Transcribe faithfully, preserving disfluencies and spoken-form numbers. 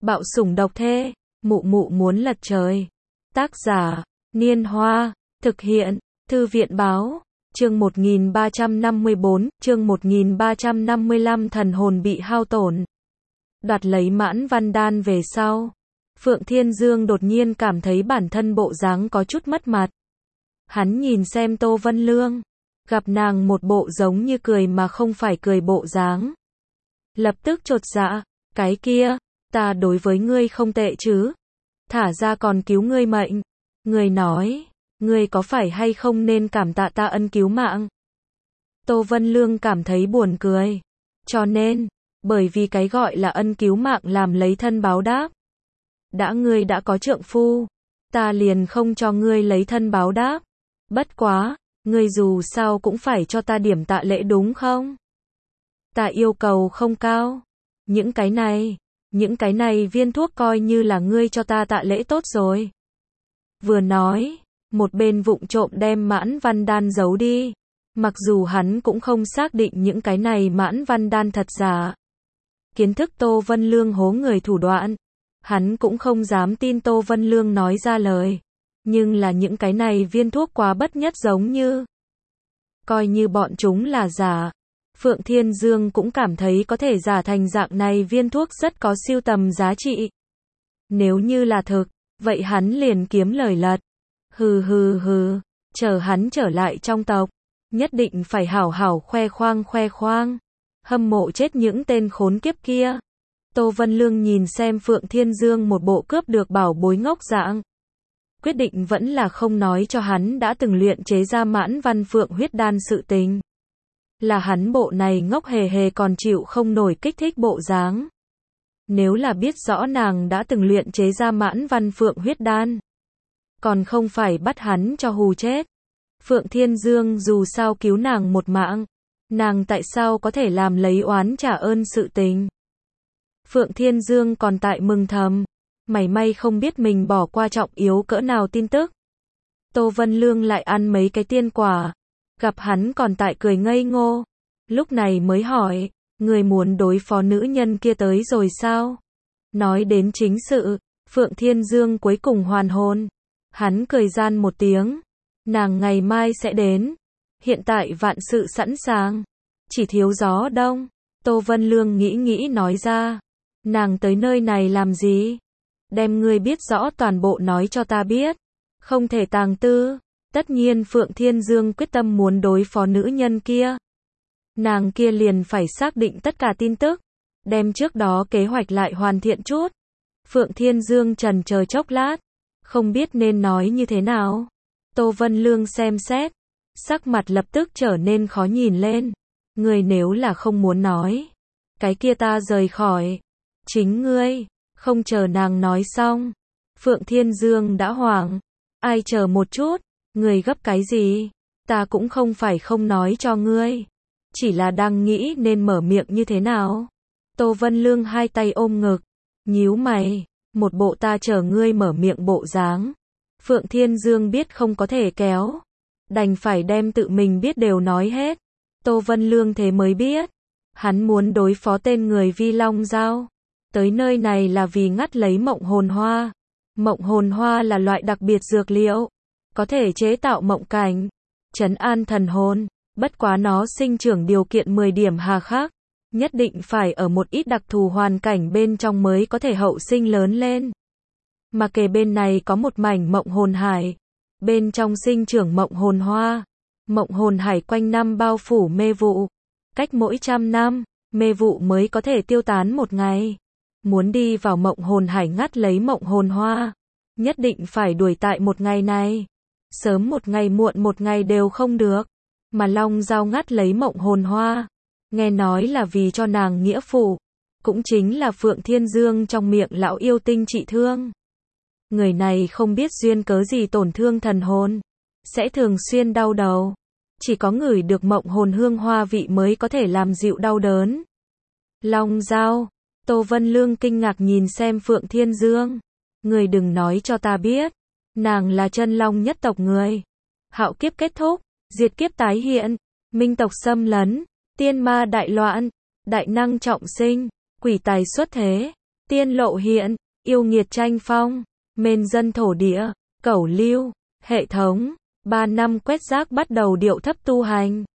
Bạo sủng độc thê, mụ mụ muốn lật trời. Tác giả, Niên Hoa, thực hiện, Thư viện báo, chương một nghìn ba trăm năm mươi bốn, chương một nghìn ba trăm năm mươi lăm thần hồn bị hao tổn. Đoạt lấy Mãn Văn Đan về sau, Phượng Thiên Dương đột nhiên cảm thấy bản thân bộ dáng có chút mất mặt. Hắn nhìn xem Tô Vân Lương, gặp nàng một bộ giống như cười mà không phải cười bộ dáng. Lập tức chột dạ, cái kia, ta đối với ngươi không tệ chứ, thả ra còn cứu ngươi mệnh. Người nói, ngươi có phải hay không nên cảm tạ ta ân cứu mạng. Tô Vân Lương cảm thấy buồn cười, cho nên, bởi vì cái gọi là ân cứu mạng làm lấy thân báo đáp. Đã ngươi đã có trượng phu, ta liền không cho ngươi lấy thân báo đáp. Bất quá, ngươi dù sao cũng phải cho ta điểm tạ lễ đúng không? Ta yêu cầu không cao. Những cái này, những cái này viên thuốc coi như là ngươi cho ta tạ lễ tốt rồi. Vừa nói, một bên vụng trộm đem Mãn Văn Đan giấu đi. Mặc dù hắn cũng không xác định những cái này Mãn Văn Đan thật giả. Kiến thức Tô Vân Lương hố người thủ đoạn, hắn cũng không dám tin Tô Vân Lương nói ra lời. Nhưng là những cái này viên thuốc quá bất nhất giống như. Coi như bọn chúng là giả. Phượng Thiên Dương cũng cảm thấy có thể giả thành dạng này viên thuốc rất có sưu tầm giá trị. Nếu như là thực, vậy hắn liền kiếm lời lật. Hừ hừ hừ, chờ hắn trở lại trong tộc, nhất định phải hảo hảo khoe khoang khoe khoang. Hâm mộ chết những tên khốn kiếp kia. Tô Vân Lương nhìn xem Phượng Thiên Dương một bộ cướp được bảo bối ngốc dạng. Quyết định vẫn là không nói cho hắn đã từng luyện chế ra Mãn Văn Phượng huyết đan sự tình. Là hắn bộ này ngốc hề hề còn chịu không nổi kích thích bộ dáng. Nếu là biết rõ nàng đã từng luyện chế ra Mãn Văn Phượng huyết đan, còn không phải bắt hắn cho hù chết. Phượng Thiên Dương dù sao cứu nàng một mạng, nàng tại sao có thể làm lấy oán trả ơn sự tình. Phượng Thiên Dương còn tại mừng thầm, mảy may không biết mình bỏ qua trọng yếu cỡ nào tin tức. Tô Vân Lương lại ăn mấy cái tiên quả, gặp hắn còn tại cười ngây ngô, lúc này mới hỏi, người muốn đối phó nữ nhân kia tới rồi sao? Nói đến chính sự, Phượng Thiên Dương cuối cùng hoàn hồn, hắn cười gian một tiếng, nàng ngày mai sẽ đến, hiện tại vạn sự sẵn sàng, chỉ thiếu gió đông. Tô Vân Lương nghĩ nghĩ nói ra, nàng tới nơi này làm gì? Đem ngươi biết rõ toàn bộ nói cho ta biết, không thể tàng tư. Tất nhiên Phượng Thiên Dương quyết tâm muốn đối phó nữ nhân kia. Nàng kia liền phải xác định tất cả tin tức, đem trước đó kế hoạch lại hoàn thiện chút. Phượng Thiên Dương trần chờ chốc lát, không biết nên nói như thế nào. Tô Vân Lương xem xét, sắc mặt lập tức trở nên khó nhìn lên. Ngươi nếu là không muốn nói, cái kia ta rời khỏi. Chính ngươi, không chờ nàng nói xong. Phượng Thiên Dương đã hoảng. Ai chờ một chút, ngươi gấp cái gì? Ta cũng không phải không nói cho ngươi. Chỉ là đang nghĩ nên mở miệng như thế nào. Tô Vân Lương hai tay ôm ngực, nhíu mày, một bộ ta chờ ngươi mở miệng bộ dáng. Phượng Thiên Dương biết không có thể kéo, đành phải đem tự mình biết đều nói hết. Tô Vân Lương thế mới biết, hắn muốn đối phó tên người Vi Long Giao. Tới nơi này là vì ngắt lấy mộng hồn hoa. Mộng hồn hoa là loại đặc biệt dược liệu, có thể chế tạo mộng cảnh, trấn an thần hồn. Bất quá nó sinh trưởng điều kiện mười điểm hà khắc, nhất định phải ở một ít đặc thù hoàn cảnh bên trong mới có thể hậu sinh lớn lên. Mà kề bên này có một mảnh mộng hồn hải, bên trong sinh trưởng mộng hồn hoa. Mộng hồn hải quanh năm bao phủ mê vụ, cách mỗi trăm năm, mê vụ mới có thể tiêu tán một ngày. Muốn đi vào mộng hồn hải ngắt lấy mộng hồn hoa, nhất định phải đuổi tại một ngày này. Sớm một ngày muộn một ngày đều không được. Mà Long Giao ngắt lấy mộng hồn hoa, nghe nói là vì cho nàng nghĩa phụ, cũng chính là Phượng Thiên Dương trong miệng lão yêu tinh trị thương. Người này không biết duyên cớ gì tổn thương thần hồn, sẽ thường xuyên đau đầu. Chỉ có ngửi được mộng hồn hương hoa vị mới có thể làm dịu đau đớn. Long Giao, Tô Vân Lương kinh ngạc nhìn xem Phượng Thiên Dương. Người đừng nói cho ta biết, nàng là chân long nhất tộc người. Hạo kiếp kết thúc, diệt kiếp tái hiện, minh tộc xâm lấn, tiên ma đại loạn, đại năng trọng sinh, quỷ tài xuất thế. tiên lộ hiện, yêu nghiệt tranh phong, mên dân thổ địa, cẩu lưu, hệ thống, ba năm quét rác bắt đầu điệu thấp tu hành.